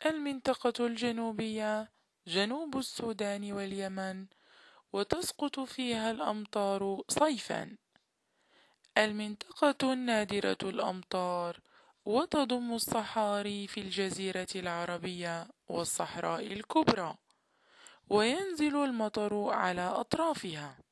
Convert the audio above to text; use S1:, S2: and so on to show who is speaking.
S1: المنطقة الجنوبية جنوب السودان واليمن، وتسقط فيها الأمطار صيفا. المنطقة النادرة الأمطار، وتضم الصحاري في الجزيرة العربية والصحراء الكبرى، وينزل المطر على أطرافها.